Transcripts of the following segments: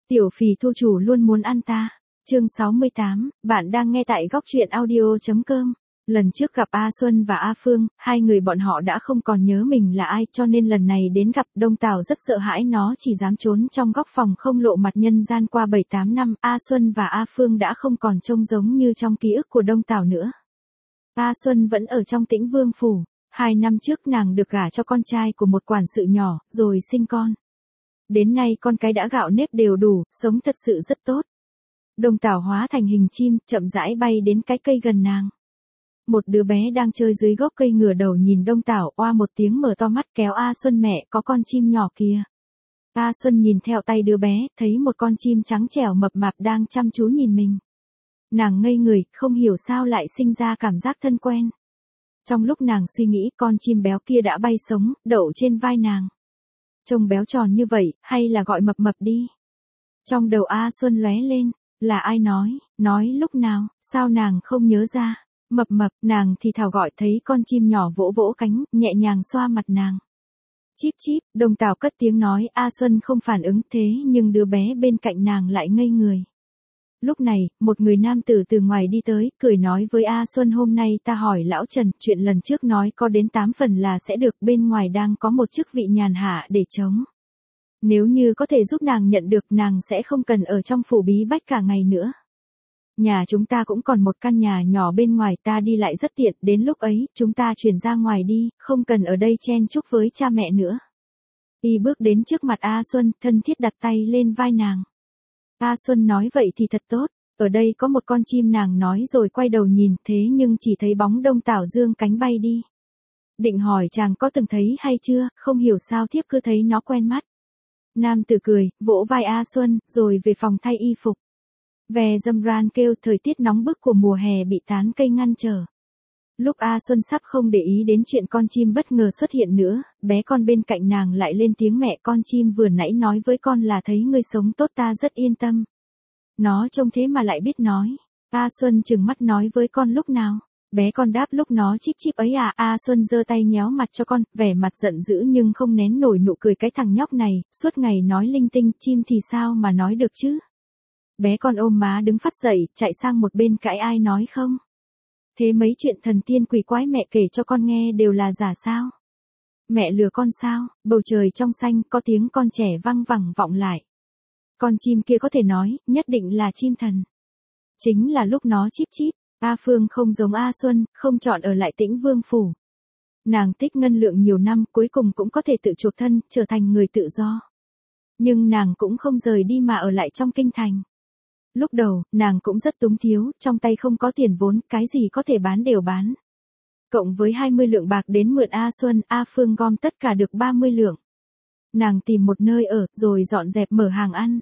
Tiểu phì thu chủ luôn muốn ăn ta. Chương 68, bạn đang nghe tại góc truyện audio.com. Lần trước gặp A Xuân và A Phương, hai người bọn họ đã không còn nhớ mình là ai, cho nên lần này đến gặp Đông Tảo rất sợ hãi, nó chỉ dám trốn trong góc phòng không lộ mặt nhân gian. Qua 7-8 năm, A Xuân và A Phương đã không còn trông giống như trong ký ức của Đông Tảo nữa. A Xuân vẫn ở trong Tĩnh Vương phủ. 2 năm trước nàng được gả cho con trai của một quản sự nhỏ, rồi sinh con. Đến nay con cái đã gạo nếp đều đủ, sống thật sự rất tốt. Đông Tảo hóa thành hình chim, chậm rãi bay đến cái cây gần nàng. Một đứa bé đang chơi dưới gốc cây ngửa đầu nhìn Đông Tảo, oa một tiếng mở to mắt kéo A Xuân: mẹ, có con chim nhỏ kìa. A Xuân nhìn theo tay đứa bé, thấy một con chim trắng trẻo mập mạp đang chăm chú nhìn mình. Nàng ngây người, không hiểu sao lại sinh ra cảm giác thân quen. Trong lúc nàng suy nghĩ, con chim béo kia đã bay sống, đậu trên vai nàng. Trông béo tròn như vậy, hay là gọi mập mập đi. Trong đầu A Xuân lóe lên, là ai nói lúc nào, sao nàng không nhớ ra. Mập mập, nàng thì thào gọi, thấy con chim nhỏ vỗ vỗ cánh, nhẹ nhàng xoa mặt nàng. Chíp chíp, Đông Tảo cất tiếng nói. A Xuân không phản ứng, thế nhưng đứa bé bên cạnh nàng lại ngây người. Lúc này, một người nam tử từ ngoài đi tới, cười nói với A Xuân: hôm nay ta hỏi lão Trần, chuyện lần trước nói có đến 8 phần là sẽ được, bên ngoài đang có một chức vị nhàn hạ để trống. Nếu như có thể giúp nàng nhận được, nàng sẽ không cần ở trong phủ bí bách cả ngày nữa. Nhà chúng ta cũng còn một căn nhà nhỏ bên ngoài, ta đi lại rất tiện, đến lúc ấy, chúng ta chuyển ra ngoài đi, không cần ở đây chen chúc với cha mẹ nữa. Y bước đến trước mặt A Xuân, thân thiết đặt tay lên vai nàng. A Xuân nói vậy thì thật tốt, ở đây có một con chim, nàng nói rồi quay đầu nhìn, thế nhưng chỉ thấy bóng Đông Tảo dương cánh bay đi. Định hỏi chàng có từng thấy hay chưa, không hiểu sao thiếp cứ thấy nó quen mắt. Nam tử cười, vỗ vai A Xuân, rồi về phòng thay y phục. Ve dâm ran kêu, thời tiết nóng bức của mùa hè bị tán cây ngăn trở. Lúc A Xuân sắp không để ý đến chuyện con chim bất ngờ xuất hiện nữa, bé con bên cạnh nàng lại lên tiếng: mẹ, con chim vừa nãy nói với con là thấy ngươi sống tốt, ta rất yên tâm. Nó trông thế mà lại biết nói. A Xuân trừng mắt: nói với con lúc nào? Bé con đáp: lúc nó chíp chíp ấy à. A Xuân giơ tay nhéo mặt cho con, vẻ mặt giận dữ nhưng không nén nổi nụ cười, cái thằng nhóc này, suốt ngày nói linh tinh, chim thì sao mà nói được chứ. Bé con ôm má đứng phắt dậy, chạy sang một bên cãi: ai nói không? Thế mấy chuyện thần tiên quỷ quái mẹ kể cho con nghe đều là giả sao? Mẹ lừa con sao? Bầu trời trong xanh, có tiếng con trẻ văng vẳng vọng lại. Con chim kia có thể nói, nhất định là chim thần. Chính là lúc nó chíp chíp. A Phương không giống A Xuân, không chọn ở lại Tĩnh Vương phủ. Nàng tích ngân lượng nhiều năm, cuối cùng cũng có thể tự chuộc thân, trở thành người tự do. Nhưng nàng cũng không rời đi mà ở lại trong kinh thành. Lúc đầu, nàng cũng rất túng thiếu, trong tay không có tiền vốn, cái gì có thể bán đều bán. Cộng với 20 lượng bạc đến mượn A Xuân, A Phương gom tất cả được 30 lượng. Nàng tìm một nơi ở, rồi dọn dẹp mở hàng ăn.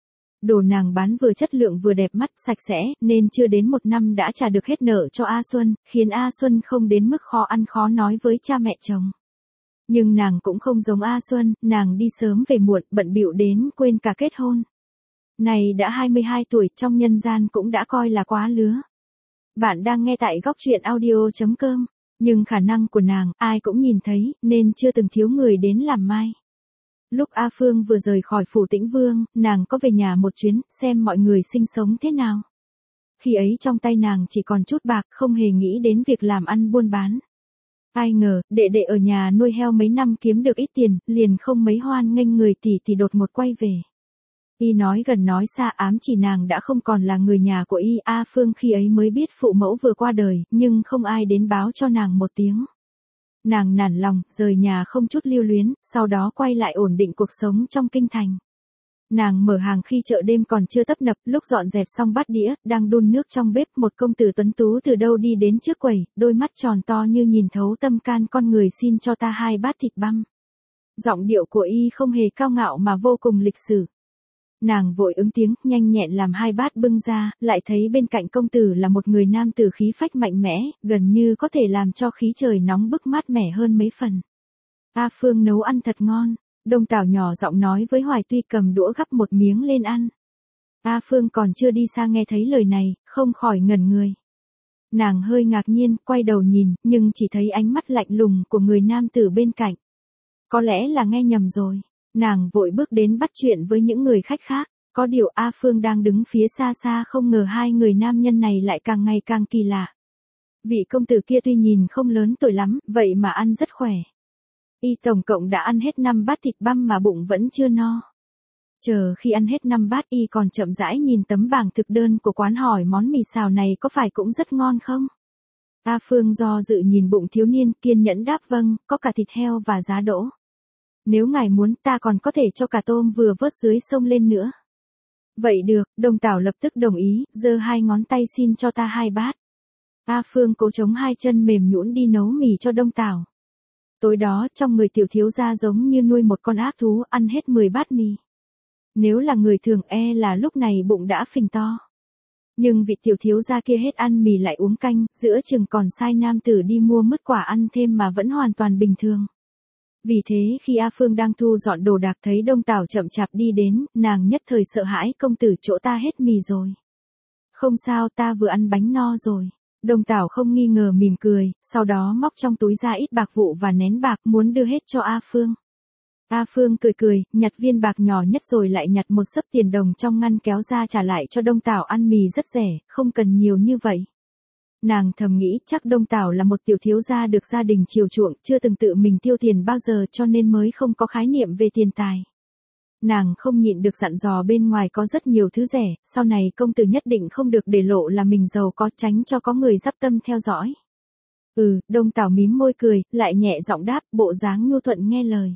Đồ nàng bán vừa chất lượng vừa đẹp mắt, sạch sẽ, nên chưa đến 1 năm đã trả được hết nợ cho A Xuân, khiến A Xuân không đến mức khó ăn khó nói với cha mẹ chồng. Nhưng nàng cũng không giống A Xuân, nàng đi sớm về muộn, bận bịu đến quên cả kết hôn. Này đã 22 tuổi, trong nhân gian cũng đã coi là quá lứa. Bạn đang nghe tại góc truyện audio.com, nhưng khả năng của nàng, ai cũng nhìn thấy, nên chưa từng thiếu người đến làm mai. Lúc A Phương vừa rời khỏi phủ Tĩnh Vương, nàng có về nhà một chuyến, xem mọi người sinh sống thế nào. Khi ấy trong tay nàng chỉ còn chút bạc, không hề nghĩ đến việc làm ăn buôn bán. Ai ngờ, đệ đệ ở nhà nuôi heo mấy năm kiếm được ít tiền, liền không mấy hoan nghênh người tỷ tỷ đột ngột quay về. Y nói gần nói xa, ám chỉ nàng đã không còn là người nhà của Y. A Phương khi ấy mới biết phụ mẫu vừa qua đời, nhưng không ai đến báo cho nàng một tiếng. Nàng nản lòng, rời nhà không chút lưu luyến, sau đó quay lại ổn định cuộc sống trong kinh thành. Nàng mở hàng khi chợ đêm còn chưa tấp nập, lúc dọn dẹp xong bát đĩa, đang đun nước trong bếp, một công tử tuấn tú từ đâu đi đến trước quầy, đôi mắt tròn to như nhìn thấu tâm can con người: xin cho ta 2 bát thịt băm. Giọng điệu của Y không hề cao ngạo mà vô cùng lịch sử. Nàng vội ứng tiếng, nhanh nhẹn làm 2 bát bưng ra, lại thấy bên cạnh công tử là một người nam tử khí phách mạnh mẽ, gần như có thể làm cho khí trời nóng bức mát mẻ hơn mấy phần. A Phương nấu ăn thật ngon. Đông Tảo nhỏ giọng nói với Hoài Tuy, cầm đũa gắp một miếng lên ăn. A Phương còn chưa đi xa nghe thấy lời này, không khỏi ngẩn người. Nàng hơi ngạc nhiên, quay đầu nhìn, nhưng chỉ thấy ánh mắt lạnh lùng của người nam tử bên cạnh. Có lẽ là nghe nhầm rồi. Nàng vội bước đến bắt chuyện với những người khách khác. Có điều A Phương đang đứng phía xa xa không ngờ hai người nam nhân này lại càng ngày càng kỳ lạ. Vị công tử kia tuy nhìn không lớn tuổi lắm, vậy mà ăn rất khỏe. Y tổng cộng đã ăn hết 5 bát thịt băm mà bụng vẫn chưa no. Chờ khi ăn hết 5 bát Y còn chậm rãi nhìn tấm bảng thực đơn của quán hỏi món mì xào này có phải cũng rất ngon không? A Phương do dự nhìn bụng thiếu niên kiên nhẫn đáp vâng, có cả thịt heo và giá đỗ. Nếu ngài muốn ta còn có thể cho cả tôm vừa vớt dưới sông lên nữa. Vậy được, Đông Tảo lập tức đồng ý, giơ 2 ngón tay xin cho ta 2 bát. A Phương cố chống 2 chân mềm nhũn đi nấu mì cho Đông Tảo. Tối đó trong người tiểu thiếu gia giống như nuôi một con ác thú ăn hết 10 bát mì. Nếu là người thường là lúc này bụng đã phình to. Nhưng vị tiểu thiếu gia kia hết ăn mì lại uống canh, giữa chừng còn sai nam tử đi mua mứt quả ăn thêm mà vẫn hoàn toàn bình thường. Vì thế khi A Phương đang thu dọn đồ đạc thấy Đông Tảo chậm chạp đi đến, nàng nhất thời sợ hãi, công tử chỗ ta hết mì rồi. Không sao, ta vừa ăn bánh no rồi. Đông Tảo không nghi ngờ mỉm cười, sau đó móc trong túi ra ít bạc vụ và nén bạc muốn đưa hết cho A Phương. A Phương cười cười, nhặt viên bạc nhỏ nhất rồi lại nhặt một xấp tiền đồng trong ngăn kéo ra trả lại cho Đông Tảo, ăn mì rất rẻ, không cần nhiều như vậy. Nàng thầm nghĩ chắc Đông Tảo là một tiểu thiếu gia được gia đình chiều chuộng, chưa từng tự mình tiêu tiền bao giờ cho nên mới không có khái niệm về tiền tài. Nàng không nhịn được dặn dò bên ngoài có rất nhiều thứ rẻ, sau này công tử nhất định không được để lộ là mình giàu có, tránh cho có người giáp tâm theo dõi. Đông Tảo mím môi cười, lại nhẹ giọng đáp, bộ dáng nhu thuận nghe lời.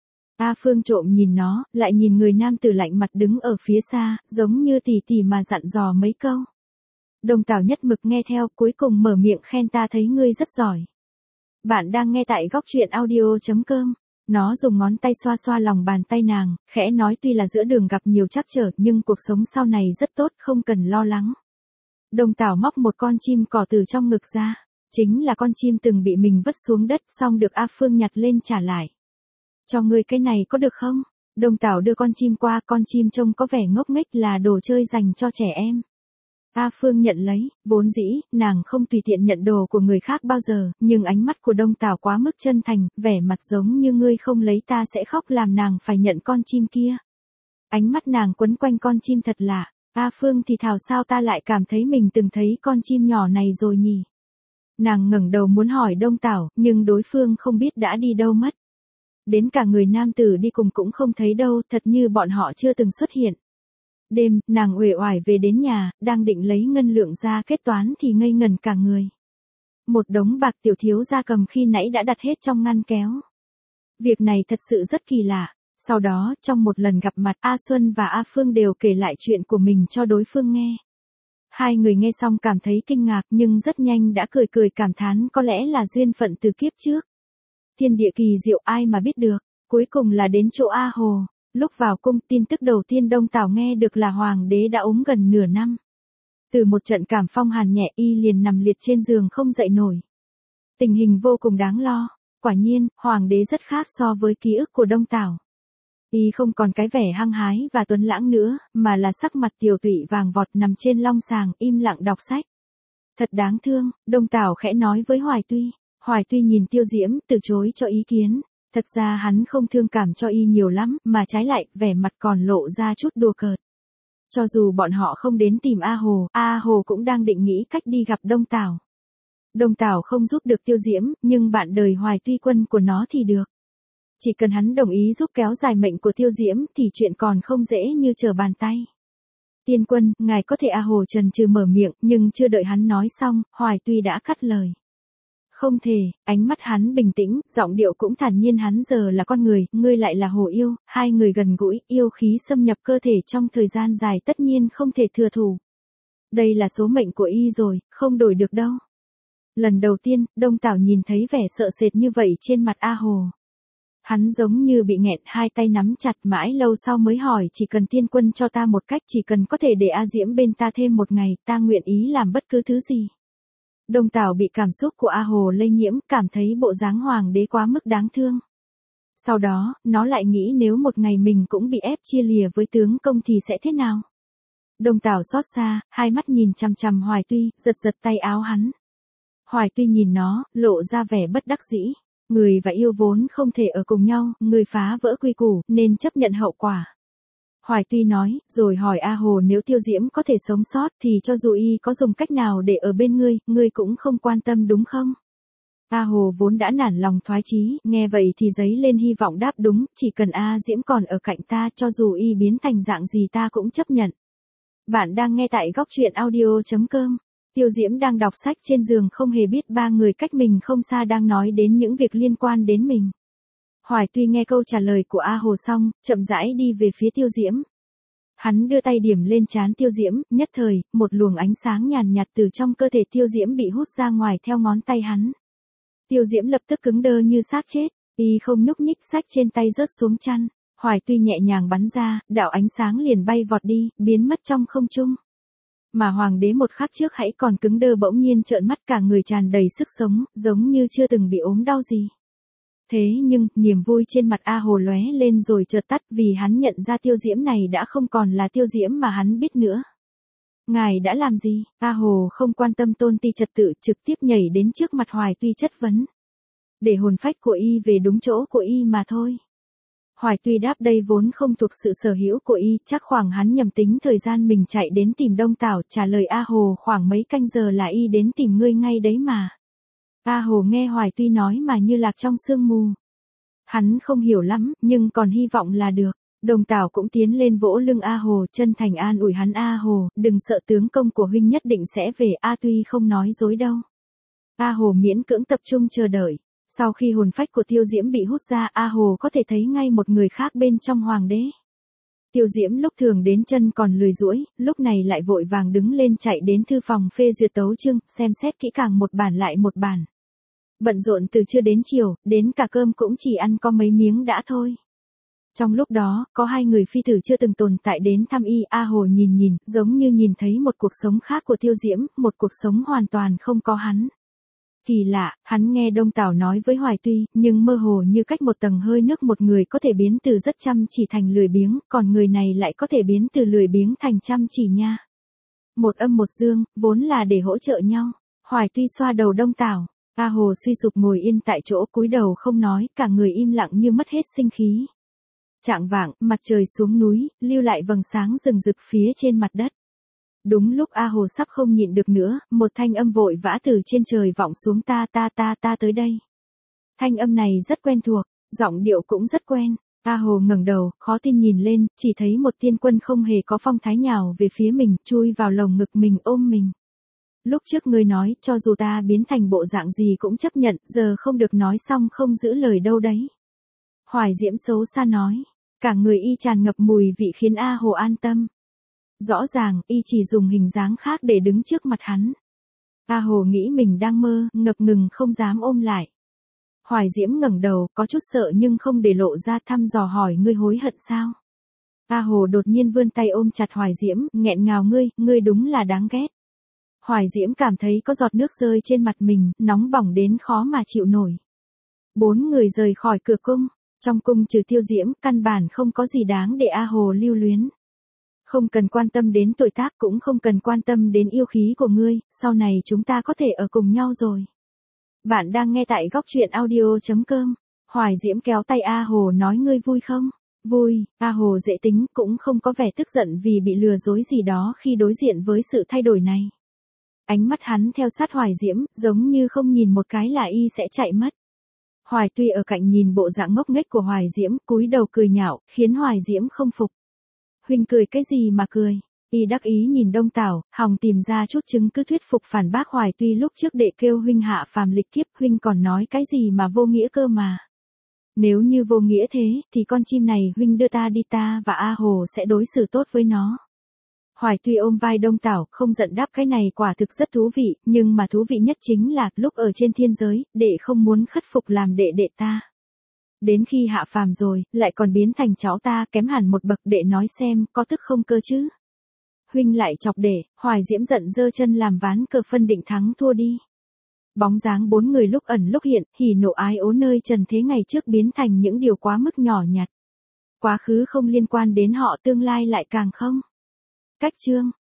A Phương trộm nhìn nó, lại nhìn người nam tử lạnh mặt đứng ở phía xa, giống như tỉ tỉ mà dặn dò mấy câu. Đông Tảo nhất mực nghe theo, cuối cùng mở miệng khen ta thấy ngươi rất giỏi. Bạn đang nghe tại góc truyện audio.com. Nó dùng ngón tay xoa xoa lòng bàn tay nàng, khẽ nói tuy là giữa đường gặp nhiều trắc trở nhưng cuộc sống sau này rất tốt, không cần lo lắng. Đông Tảo móc một con chim cỏ từ trong ngực ra, chính là con chim từng bị mình vứt xuống đất xong được A Phương nhặt lên trả lại. Cho ngươi cái này có được không? Đông Tảo đưa con chim qua, con chim trông có vẻ ngốc nghếch là đồ chơi dành cho trẻ em. A Phương nhận lấy, vốn dĩ, nàng không tùy tiện nhận đồ của người khác bao giờ, nhưng ánh mắt của Đông Tảo quá mức chân thành, vẻ mặt giống như ngươi không lấy ta sẽ khóc làm nàng phải nhận con chim kia. Ánh mắt nàng quấn quanh con chim thật lạ, A Phương thì thào sao ta lại cảm thấy mình từng thấy con chim nhỏ này rồi nhỉ. Nàng ngẩng đầu muốn hỏi Đông Tảo, nhưng đối phương không biết đã đi đâu mất. Đến cả người nam tử đi cùng cũng không thấy đâu, thật như bọn họ chưa từng xuất hiện. Đêm, nàng uể oải về đến nhà, đang định lấy ngân lượng ra kết toán thì ngây ngẩn cả người. Một đống bạc tiểu thiếu gia cầm khi nãy đã đặt hết trong ngăn kéo. Việc này thật sự rất kỳ lạ. Sau đó, trong một lần gặp mặt, A Xuân và A Phương đều kể lại chuyện của mình cho đối phương nghe. Hai người nghe xong cảm thấy kinh ngạc nhưng rất nhanh đã cười cười cảm thán có lẽ là duyên phận từ kiếp trước. Thiên địa kỳ diệu ai mà biết được, cuối cùng là đến chỗ A Hồ. Lúc vào cung, tin tức đầu tiên Đông Tảo nghe được là hoàng đế đã ốm gần nửa năm. Từ một trận cảm phong hàn nhẹ y liền nằm liệt trên giường không dậy nổi. Tình hình vô cùng đáng lo, quả nhiên, hoàng đế rất khác so với ký ức của Đông Tảo. Y không còn cái vẻ hăng hái và tuấn lãng nữa, mà là sắc mặt tiều tụy vàng vọt nằm trên long sàng im lặng đọc sách. Thật đáng thương, Đông Tảo khẽ nói với Hoài Tuy. Hoài Tuy nhìn Tiêu Diễm, từ chối cho ý kiến. Thật ra hắn không thương cảm cho y nhiều lắm, mà trái lại, vẻ mặt còn lộ ra chút đùa cợt. Cho dù bọn họ không đến tìm A Hồ cũng đang định nghĩ cách đi gặp Đông Tảo. Đông Tảo không giúp được Tiêu Diễm, nhưng bạn đời Hoài Tuy quân của nó thì được. Chỉ cần hắn đồng ý giúp kéo dài mệnh của Tiêu Diễm thì chuyện còn không dễ như trở bàn tay. Tiên quân, ngài có thể A Hồ chần chừ mở miệng, nhưng chưa đợi hắn nói xong, Hoài Tuy đã cắt lời. Không thể, ánh mắt hắn bình tĩnh, giọng điệu cũng thản nhiên hắn giờ là con người, ngươi lại là hồ yêu, hai người gần gũi, yêu khí xâm nhập cơ thể trong thời gian dài tất nhiên không thể thừa thủ. Đây là số mệnh của y rồi, không đổi được đâu. Lần đầu tiên, Đông Tảo nhìn thấy vẻ sợ sệt như vậy trên mặt A Hồ. Hắn giống như bị nghẹn, hai tay nắm chặt mãi lâu sau mới hỏi chỉ cần tiên quân cho ta một cách, chỉ cần có thể để A Diễm bên ta thêm một ngày, ta nguyện ý làm bất cứ thứ gì. Đông Tảo bị cảm xúc của A Hồ lây nhiễm, cảm thấy bộ dáng hoàng đế quá mức đáng thương. Sau đó, nó lại nghĩ nếu một ngày mình cũng bị ép chia lìa với tướng công thì sẽ thế nào? Đông Tảo xót xa, hai mắt nhìn chằm chằm Hoài Tuy, giật giật tay áo hắn. Hoài Tuy nhìn nó, lộ ra vẻ bất đắc dĩ. Người và yêu vốn không thể ở cùng nhau, người phá vỡ quy củ, nên chấp nhận hậu quả. Hoài Tuy nói, rồi hỏi A Hồ nếu Tiêu Diễm có thể sống sót thì cho dù y có dùng cách nào để ở bên ngươi cũng không quan tâm đúng không? A Hồ vốn đã nản lòng thoái chí, nghe vậy thì dấy lên hy vọng đáp đúng, chỉ cần A Diễm còn ở cạnh ta cho dù y biến thành dạng gì ta cũng chấp nhận. Bạn đang nghe tại góc truyện audio.com. Tiêu Diễm đang đọc sách trên giường không hề biết ba người cách mình không xa đang nói đến những việc liên quan đến mình. Hoài Tuy nghe câu trả lời của A Hồ xong, chậm rãi đi về phía Tiêu Diễm. Hắn đưa tay điểm lên trán Tiêu Diễm, nhất thời, một luồng ánh sáng nhàn nhạt từ trong cơ thể Tiêu Diễm bị hút ra ngoài theo ngón tay hắn. Tiêu Diễm lập tức cứng đơ như xác chết, y không nhúc nhích, sách trên tay rớt xuống chăn. Hoài Tuy nhẹ nhàng bắn ra, đạo ánh sáng liền bay vọt đi, biến mất trong không trung. Mà hoàng đế một khắc trước hãy còn cứng đơ bỗng nhiên trợn mắt, cả người tràn đầy sức sống, giống như chưa từng bị ốm đau gì. Thế nhưng, niềm vui trên mặt A Hồ lóe lên rồi chợt tắt vì hắn nhận ra Tiêu Diễm này đã không còn là Tiêu Diễm mà hắn biết nữa. Ngài đã làm gì? A Hồ không quan tâm tôn ti trật tự, trực tiếp nhảy đến trước mặt Hoài Tuy chất vấn. Để hồn phách của y về đúng chỗ của y mà thôi. Hoài Tuy đáp đây vốn không thuộc sự sở hữu của y, chắc khoảng hắn nhầm tính thời gian mình chạy đến tìm Đông Tảo, trả lời A Hồ khoảng mấy canh giờ là y đến tìm ngươi ngay đấy mà. A Hồ nghe Hoài Tuy nói mà như lạc trong sương mù. Hắn không hiểu lắm, nhưng còn hy vọng là được. Đồng Tảo cũng tiến lên vỗ lưng A Hồ, chân thành an ủi hắn, A Hồ, đừng sợ, tướng công của huynh nhất định sẽ về, A Tuy không nói dối đâu. A Hồ miễn cưỡng tập trung chờ đợi. Sau khi hồn phách của Tiêu Diễm bị hút ra, A Hồ có thể thấy ngay một người khác bên trong hoàng đế. Tiêu Diễm lúc thường đến chân còn lười duỗi, lúc này lại vội vàng đứng lên chạy đến thư phòng phê duyệt tấu chương, xem xét kỹ càng một bản lại một bản. Bận rộn từ trưa đến chiều, đến cả cơm cũng chỉ ăn có mấy miếng đã thôi. Trong lúc đó, có hai người phi tử chưa từng tồn tại đến thăm y. A Hồ nhìn, giống như nhìn thấy một cuộc sống khác của Tiêu Diễm, một cuộc sống hoàn toàn không có hắn. Kỳ lạ, hắn nghe Đông Tảo nói với Hoài Tuy, nhưng mơ hồ như cách một tầng hơi nước, một người có thể biến từ rất chăm chỉ thành lười biếng, còn người này lại có thể biến từ lười biếng thành chăm chỉ nha. Một âm một dương, vốn là để hỗ trợ nhau. Hoài Tuy xoa đầu Đông Tảo. A Hồ suy sụp ngồi yên tại chỗ, cúi đầu không nói, cả người im lặng như mất hết sinh khí. Chạng vạng, mặt trời xuống núi, lưu lại vầng sáng rừng rực phía trên mặt đất. Đúng lúc A Hồ sắp không nhịn được nữa, một thanh âm vội vã từ trên trời vọng xuống, ta tới đây. Thanh âm này rất quen thuộc, giọng điệu cũng rất quen. A Hồ ngẩng đầu, khó tin nhìn lên, chỉ thấy một tiên quân không hề có phong thái nhào về phía mình, chui vào lồng ngực mình, ôm mình. Lúc trước ngươi nói, cho dù ta biến thành bộ dạng gì cũng chấp nhận, giờ không được nói xong không giữ lời đâu đấy. Hoài Diễm xấu xa nói, cả người y tràn ngập mùi vị khiến A Hồ an tâm. Rõ ràng, y chỉ dùng hình dáng khác để đứng trước mặt hắn. A Hồ nghĩ mình đang mơ, ngập ngừng không dám ôm lại. Hoài Diễm ngẩng đầu, có chút sợ nhưng không để lộ ra, thăm dò hỏi, ngươi hối hận sao? A Hồ đột nhiên vươn tay ôm chặt Hoài Diễm, nghẹn ngào, ngươi đúng là đáng ghét. Hoài Diễm cảm thấy có giọt nước rơi trên mặt mình, nóng bỏng đến khó mà chịu nổi. Bốn người rời khỏi cửa cung. Trong cung trừ Tiêu Diễm, căn bản không có gì đáng để A Hồ lưu luyến. Không cần quan tâm đến tuổi tác, cũng không cần quan tâm đến yêu khí của ngươi, sau này chúng ta có thể ở cùng nhau rồi. Bạn đang nghe tại góc truyện audio.com. Hoài Diễm kéo tay A Hồ nói, ngươi vui không? Vui. A Hồ dễ tính, cũng không có vẻ tức giận vì bị lừa dối gì đó khi đối diện với sự thay đổi này. Ánh mắt hắn theo sát Hoài Diễm, giống như không nhìn một cái là y sẽ chạy mất. Hoài Tuy ở cạnh nhìn bộ dạng ngốc nghếch của Hoài Diễm, cúi đầu cười nhạo, khiến Hoài Diễm không phục. Huynh cười cái gì mà cười? Y đắc ý nhìn Đông Tảo, hòng tìm ra chút chứng cứ thuyết phục phản bác Hoài Tuy, lúc trước đệ kêu huynh hạ phàm lịch kiếp, huynh còn nói cái gì mà vô nghĩa cơ mà. Nếu như vô nghĩa thế, thì con chim này huynh đưa ta đi, ta và A Hồ sẽ đối xử tốt với nó. Hoài Tuy ôm vai Đông Tảo, không giận đáp, cái này quả thực rất thú vị, nhưng mà thú vị nhất chính là, lúc ở trên thiên giới, đệ không muốn khất phục làm đệ đệ ta. Đến khi hạ phàm rồi, lại còn biến thành cháu ta, kém hẳn một bậc, đệ nói xem, có tức không cơ chứ? Huynh lại chọc đệ. Hoài Diễm giận giơ chân làm ván cờ phân định thắng thua đi. Bóng dáng bốn người lúc ẩn lúc hiện, hỉ nộ ái ố nơi trần thế ngày trước biến thành những điều quá mức nhỏ nhặt. Quá khứ không liên quan đến họ, tương lai lại càng không. Cách chương.